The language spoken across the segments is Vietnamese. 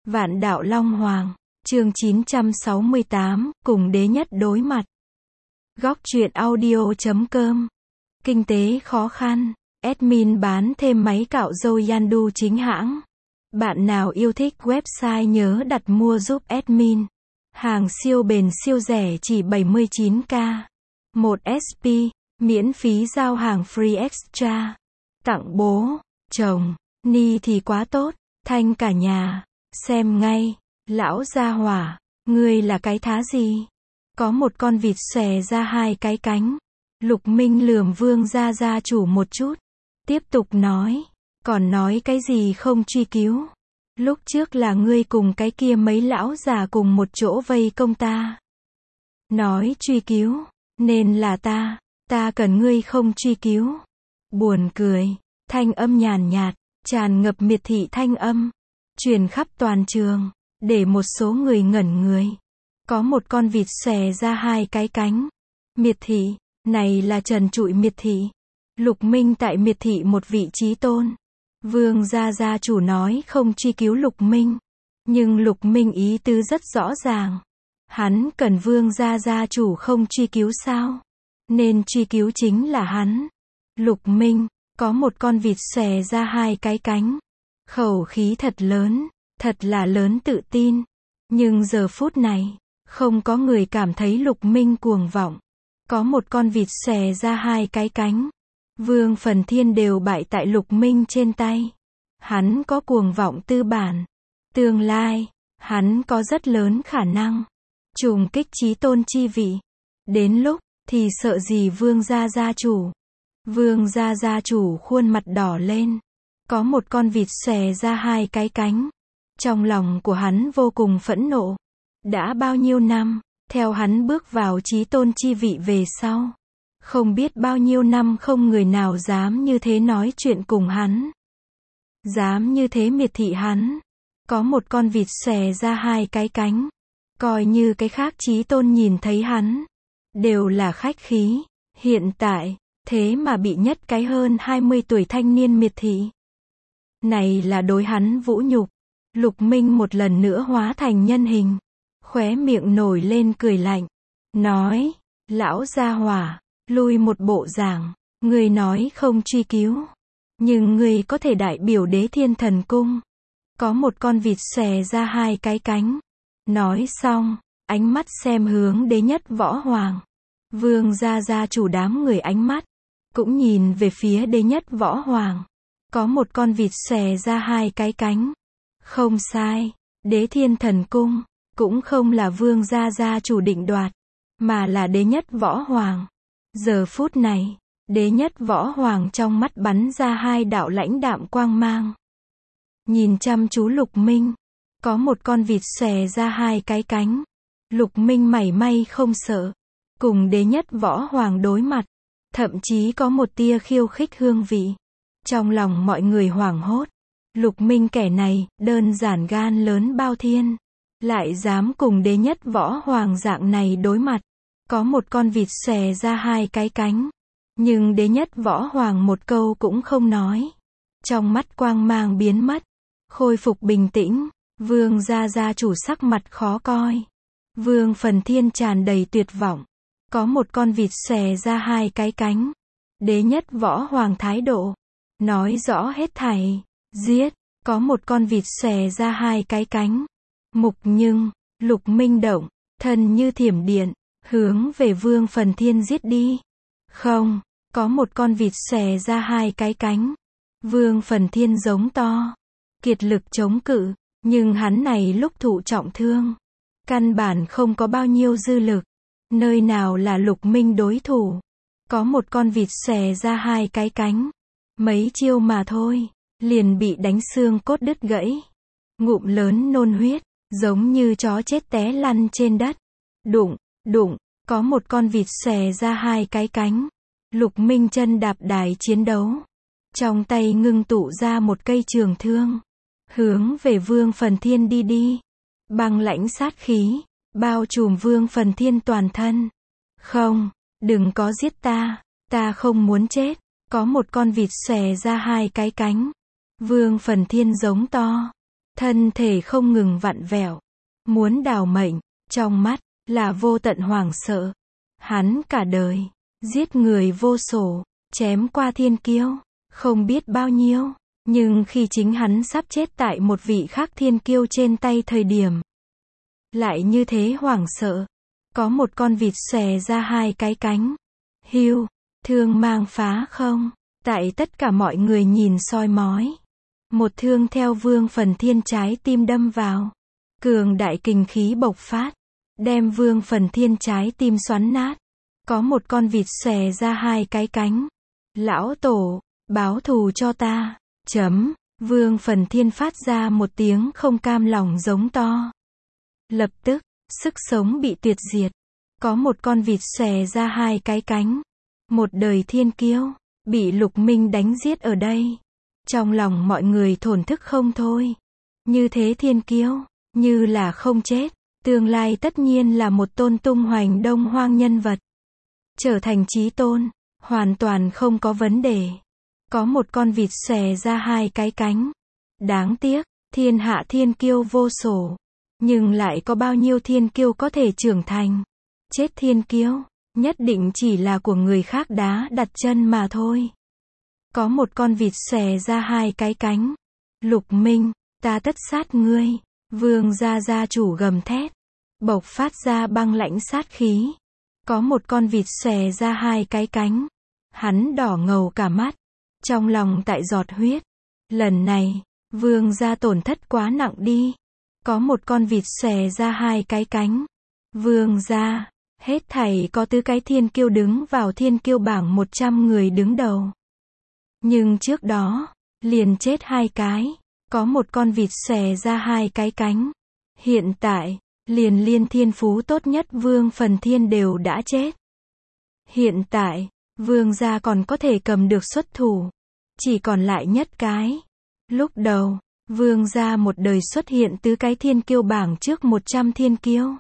Vạn đạo Long Hoàng, chương 968, cùng đế nhất đối mặt. Góc truyện audio.com. Kinh tế khó khăn, admin bán thêm máy cạo râu Yandu chính hãng. Bạn nào yêu thích website nhớ đặt mua giúp admin. Hàng siêu bền siêu rẻ chỉ 79k. 1 SP, miễn phí giao hàng free extra. Tặng bố, chồng, ni thì quá tốt, thanh cả nhà. Xem ngay, lão gia hỏa, ngươi là cái thá gì? Có một con vịt xòe ra hai cái cánh. Lục Minh lườm Vương gia chủ một chút. Tiếp tục nói, còn nói cái gì không truy cứu. Lúc trước là ngươi cùng cái kia mấy lão già cùng một chỗ vây công ta. Nói truy cứu, nên là ta cần ngươi không truy cứu. Buồn cười, thanh âm nhàn nhạt, tràn ngập miệt thị thanh âm. Truyền khắp toàn trường, để một số người ngẩn người. Có một con vịt xòe ra hai cái cánh. Miệt thị, này là trần trụi miệt thị. Lục Minh tại miệt thị một vị trí tôn. Vương gia chủ nói không truy cứu Lục Minh. Nhưng Lục Minh ý tứ rất rõ ràng. Hắn cần Vương gia chủ không truy cứu sao? Nên truy cứu chính là hắn. Lục Minh, có một con vịt xòe ra hai cái cánh. Khẩu khí thật lớn, thật là lớn tự tin. Nhưng giờ phút này, không có người cảm thấy Lục Minh cuồng vọng. Có một con vịt xòe ra hai cái cánh. Vương Phần Thiên đều bại tại Lục Minh trên tay. Hắn có cuồng vọng tư bản. Tương lai, hắn có rất lớn khả năng trùng kích chí tôn chi vị. Đến lúc, thì sợ gì Vương gia chủ. Vương gia chủ khuôn mặt đỏ lên. Có một con vịt xòe ra hai cái cánh. Trong lòng của hắn vô cùng phẫn nộ. Đã bao nhiêu năm, theo hắn bước vào chí tôn chi vị về sau. Không biết bao nhiêu năm không người nào dám như thế nói chuyện cùng hắn. Dám như thế miệt thị hắn. Có một con vịt xòe ra hai cái cánh. Coi như cái khác chí tôn nhìn thấy hắn. Đều là khách khí. Hiện tại, thế mà bị nhất cái hơn 20 tuổi thanh niên miệt thị. Này là đối hắn vũ nhục. Lục Minh một lần nữa hóa thành nhân hình. Khóe miệng nổi lên cười lạnh. Nói, lão gia hỏa, lui một bộ giảng. Ngươi nói không truy cứu. Nhưng ngươi có thể đại biểu Đế Thiên Thần Cung. Có một con vịt xòe ra hai cái cánh. Nói xong, ánh mắt xem hướng Đế Nhất Võ Hoàng. Vương gia chủ đám người ánh mắt. Cũng nhìn về phía Đế Nhất Võ Hoàng. Có một con vịt xòe ra hai cái cánh. Không sai, Đế Thiên Thần Cung, cũng không là Vương gia chủ định đoạt, mà là Đế Nhất Võ Hoàng. Giờ phút này, Đế Nhất Võ Hoàng trong mắt bắn ra hai đạo lãnh đạm quang mang. Nhìn chăm chú Lục Minh, có một con vịt xòe ra hai cái cánh. Lục Minh mảy may không sợ, cùng Đế Nhất Võ Hoàng đối mặt, thậm chí có một tia khiêu khích hương vị. Trong lòng mọi người hoảng hốt. Lục Minh kẻ này, đơn giản gan lớn bao thiên. Lại dám cùng Đế Nhất Võ Hoàng dạng này đối mặt. Có một con vịt xòe ra hai cái cánh. Nhưng Đế Nhất Võ Hoàng một câu cũng không nói. Trong mắt quang mang biến mất. Khôi phục bình tĩnh. Vương gia chủ sắc mặt khó coi. Vương Phần Thiên tràn đầy tuyệt vọng. Có một con vịt xòe ra hai cái cánh. Đế Nhất Võ Hoàng thái độ. Nói rõ hết thảy. Giết, có một con vịt xòe ra hai cái cánh. Mục nhưng, Lục Minh động, thân như thiểm điện, hướng về Vương Phần Thiên giết đi. Không, có một con vịt xòe ra hai cái cánh. Vương Phần Thiên giống to, kiệt lực chống cự, nhưng hắn này lúc thụ trọng thương. Căn bản không có bao nhiêu dư lực. Nơi nào là Lục Minh đối thủ. Có một con vịt xòe ra hai cái cánh. Mấy chiêu mà thôi. Liền bị đánh xương cốt đứt gãy. Ngụm lớn nôn huyết, giống như chó chết té lăn trên đất. Đụng, có một con vịt xòe ra hai cái cánh. Lục Minh chân đạp đài chiến đấu. Trong tay ngưng tụ ra một cây trường thương. Hướng về Vương Phần Thiên đi. Băng lãnh sát khí, bao trùm Vương Phần Thiên toàn thân. Không, đừng có giết ta không muốn chết. Có một con vịt xòe ra hai cái cánh. Vương Phần Thiên giống to. thân thể không ngừng vặn vẹo, muốn đào mệnh, trong mắt là vô tận hoảng sợ. Hắn cả đời giết người vô số, chém qua thiên kiêu không biết bao nhiêu, nhưng khi chính hắn sắp chết tại một vị khác thiên kiêu trên tay thời điểm, lại như thế hoảng sợ. Có một con vịt xòe ra hai cái cánh. Hưu, thương mang phá không? Tại tất cả mọi người nhìn soi mói, một thương theo Vương Phần Thiên trái tim đâm vào. Cường đại kình khí bộc phát, đem Vương Phần Thiên trái tim xoắn nát. Có một con vịt xòe ra hai cái cánh. Lão tổ, báo thù cho ta. Chấm. Vương Phần Thiên phát ra một tiếng không cam lòng giống to. Lập tức, sức sống bị tuyệt diệt. Có một con vịt xòe ra hai cái cánh. Một đời thiên kiêu, bị Lục Minh đánh giết ở đây. Trong lòng mọi người thổn thức không thôi. Như thế thiên kiêu, như là không chết, tương lai tất nhiên là một tôn tung hoành đông hoang nhân vật. Trở thành chí tôn, hoàn toàn không có vấn đề. Có một con vịt xòe ra hai cái cánh. Đáng tiếc, thiên hạ thiên kiêu vô số. Nhưng lại có bao nhiêu thiên kiêu có thể trưởng thành. Chết thiên kiêu, nhất định chỉ là của người khác đá đặt chân mà thôi. Có một con vịt xòe ra hai cái cánh. Lục Minh, ta tất sát ngươi. Vương gia gia chủ gầm thét, bộc phát ra băng lãnh sát khí. Có một con vịt xòe ra hai cái cánh. Hắn đỏ ngầu cả mắt, trong lòng tại giọt huyết. Lần này, vương gia tổn thất quá nặng đi. Có một con vịt xòe ra hai cái cánh. Vương gia, hết thảy có tứ cái thiên kiêu đứng vào thiên kiêu bảng 100 người đứng đầu. Nhưng trước đó, liền chết hai cái. Có một con vịt xòe ra hai cái cánh. Hiện tại, liền liên thiên phú tốt nhất Vương Phần Thiên đều đã chết. Hiện tại, vương gia còn có thể cầm được xuất thủ. Chỉ còn lại nhất cái. Lúc đầu, vương gia một đời xuất hiện tứ cái thiên kiêu bảng trước 100 thiên kiêu.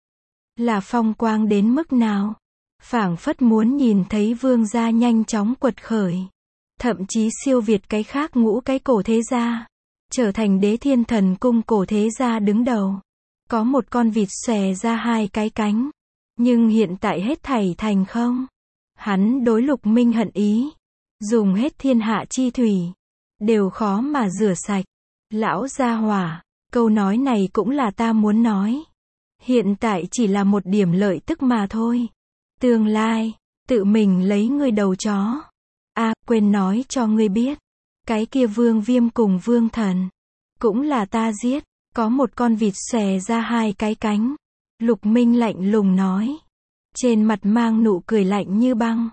Là phong quang đến mức nào? Phảng phất muốn nhìn thấy vương gia nhanh chóng quật khởi. Thậm chí siêu việt cái khác ngũ cái cổ thế gia. Trở thành đế thiên thần cung cổ thế gia đứng đầu. Có một con vịt xòe ra hai cái cánh. Nhưng hiện tại hết thảy thành không. Hắn đối Lục Minh hận ý. Dùng hết thiên hạ chi thủy. Đều khó mà rửa sạch. Lão gia hỏa, câu nói này cũng là ta muốn nói. Hiện tại chỉ là một điểm lợi tức mà thôi. Tương lai, tự mình lấy ngươi đầu chó. Quên nói cho ngươi biết. Cái kia Vương Viêm cùng Vương Thần. Cũng là ta giết. Có một con vịt xòe ra hai cái cánh. Lục Minh lạnh lùng nói. Trên mặt mang nụ cười lạnh như băng.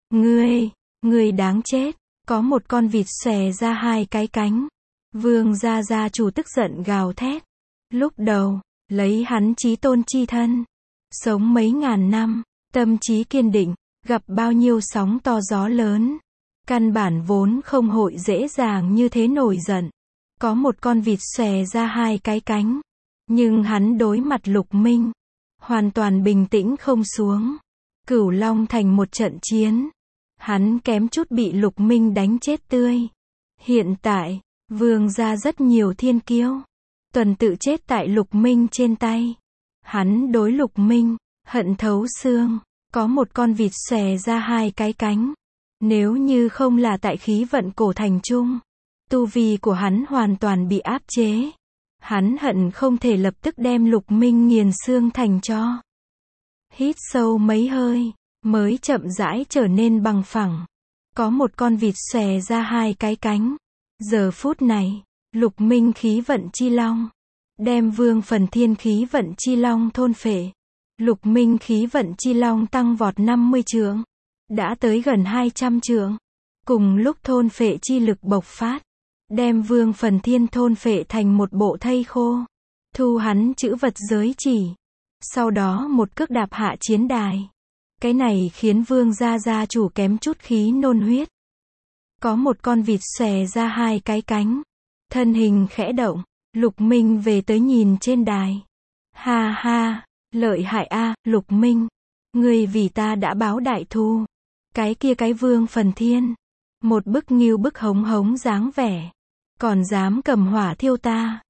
Ngươi đáng chết. Có một con vịt xòe ra hai cái cánh. Vương gia gia chủ tức giận gào thét. Lúc đầu, lấy hắn chí tôn chi thân. Sống mấy ngàn năm, tâm trí kiên định, gặp bao nhiêu sóng to gió lớn. Căn bản vốn không hội dễ dàng như thế nổi giận. Có một con vịt xòe ra hai cái cánh. Nhưng hắn đối mặt Lục Minh. Hoàn toàn bình tĩnh không xuống. Cửu Long thành một trận chiến. Hắn kém chút bị Lục Minh đánh chết tươi. Hiện tại, vương gia rất nhiều thiên kiêu. Tuần tự chết tại Lục Minh trên tay. Hắn đối Lục Minh, hận thấu xương. Có một con vịt xòe ra hai cái cánh. Nếu như không là tại khí vận cổ thành trung. Tu vi của hắn hoàn toàn bị áp chế. Hắn hận không thể lập tức đem Lục Minh nghiền xương thành tro. Hít sâu mấy hơi, mới chậm rãi trở nên bằng phẳng. Có một con vịt xòe ra hai cái cánh. Giờ phút này, Lục Minh khí vận chi long. Đem Vương Phần Thiên khí vận chi long thôn phệ. Lục Minh khí vận chi long tăng vọt 50 trượng. Đã tới gần 200 trượng. Cùng lúc thôn phệ chi lực bộc phát. Đem Vương Phần Thiên thôn phệ thành một bộ thây khô. Thu hắn chữ vật giới chỉ. Sau đó một cước đạp hạ chiến đài. Cái này khiến Vương gia gia chủ kém chút khí nôn huyết. Có một con vịt xòe ra hai cái cánh. Thân hình khẽ động. Lục Minh về tới nhìn trên đài. Ha ha, lợi hại a, Lục Minh. Ngươi vì ta đã báo đại thù. Cái kia cái Vương Phần Thiên. Một bức nghiêu bức hống hống dáng vẻ. Còn dám cầm hỏa thiêu ta.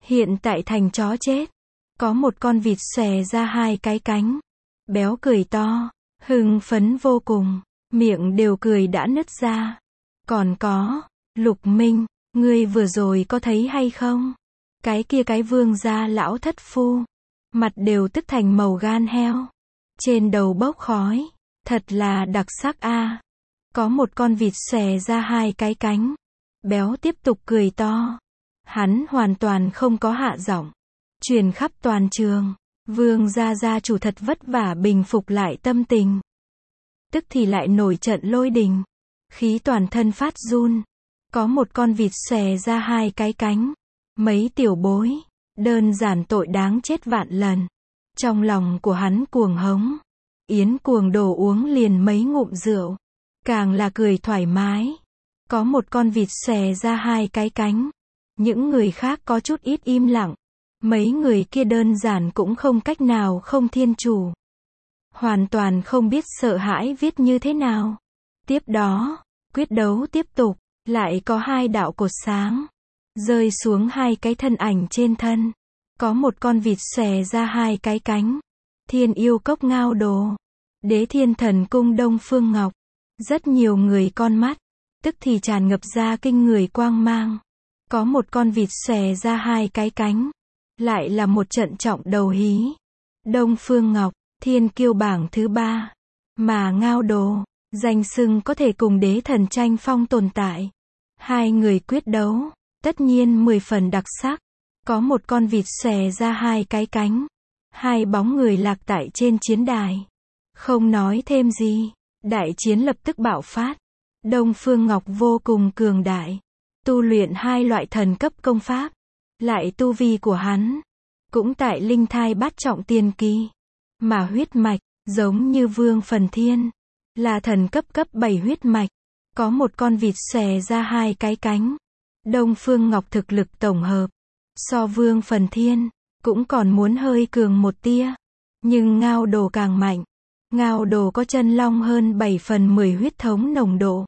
hiện tại thành chó chết. Có một con vịt xòe ra hai cái cánh. Béo cười to, hưng phấn vô cùng, miệng đều cười đã nứt ra. Còn có, Lục Minh, ngươi vừa rồi có thấy hay không? Cái kia cái vương gia lão thất phu, mặt đều tức thành màu gan heo, trên đầu bốc khói, thật là đặc sắc a. Có một con vịt xòe ra hai cái cánh. Béo tiếp tục cười to. Hắn hoàn toàn không có hạ giọng, truyền khắp toàn trường. Vương gia chủ thật vất vả bình phục lại tâm tình, tức thì lại nổi trận lôi đình, khí toàn thân phát run. Có một con vịt xòe ra hai cái cánh. Mấy tiểu bối, đơn giản tội đáng chết vạn lần. Trong lòng của hắn cuồng hống. Yến cuồng đổ uống liền mấy ngụm rượu, càng là cười thoải mái. Có một con vịt xòe ra hai cái cánh. Những người khác có chút ít im lặng. Mấy người kia đơn giản cũng không cách nào không thiên chủ. Hoàn toàn không biết sợ hãi viết như thế nào. Tiếp đó, quyết đấu tiếp tục. Lại có hai đạo cột sáng rơi xuống hai cái thân ảnh trên thân. Có một con vịt xòe ra hai cái cánh. Thiên yêu cốc Ngao Đồ, Đế Thiên Thần Cung Đông Phương Ngọc. Rất nhiều người con mắt, tức thì tràn ngập ra kinh người quang mang. Có một con vịt xòe ra hai cái cánh. Lại là một trận trọng đầu hí. Đông Phương Ngọc, thiên kiêu bảng thứ 3. Mà Ngao Đồ, danh xưng có thể cùng đế thần tranh phong tồn tại. Hai người quyết đấu, tất nhiên 10 phần đặc sắc. Có một con vịt xòe ra hai cái cánh. Hai bóng người lạc tại trên chiến đài. Không nói thêm gì, đại chiến lập tức bạo phát. Đông Phương Ngọc vô cùng cường đại, tu luyện hai loại thần cấp công pháp. Lại tu vi của hắn cũng tại linh thai bát trọng tiên kỳ. Mà huyết mạch, giống như Vương Phần Thiên, là thần cấp 7 huyết mạch. Có một con vịt xòe ra hai cái cánh. Đông Phương Ngọc thực lực tổng hợp so Vương Phần Thiên cũng còn muốn hơi cường một tia. Nhưng Ngao Đồ càng mạnh. Ngao Đồ có chân long hơn 7/10 huyết thống nồng độ,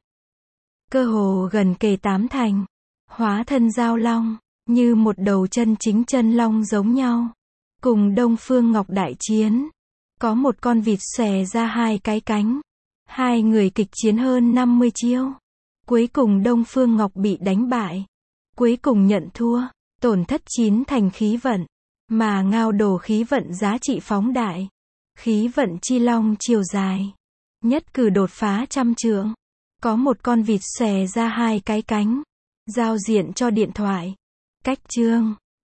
cơ hồ gần kề 8 thành. Hóa thân giao long, như một đầu chân chính chân long giống nhau. Cùng Đông Phương Ngọc đại chiến, có một con vịt xòe ra hai cái cánh. Hai người kịch chiến hơn 50 chiêu. Cuối cùng Đông Phương Ngọc bị đánh bại. Cuối cùng nhận thua, tổn thất 9 thành khí vận. Mà Ngao Đồ khí vận giá trị phóng đại. Khí vận chi long chiều dài, nhất cử đột phá 100 trượng. Có một con vịt xòe ra hai cái cánh. Giao diện cho điện thoại. Cách chương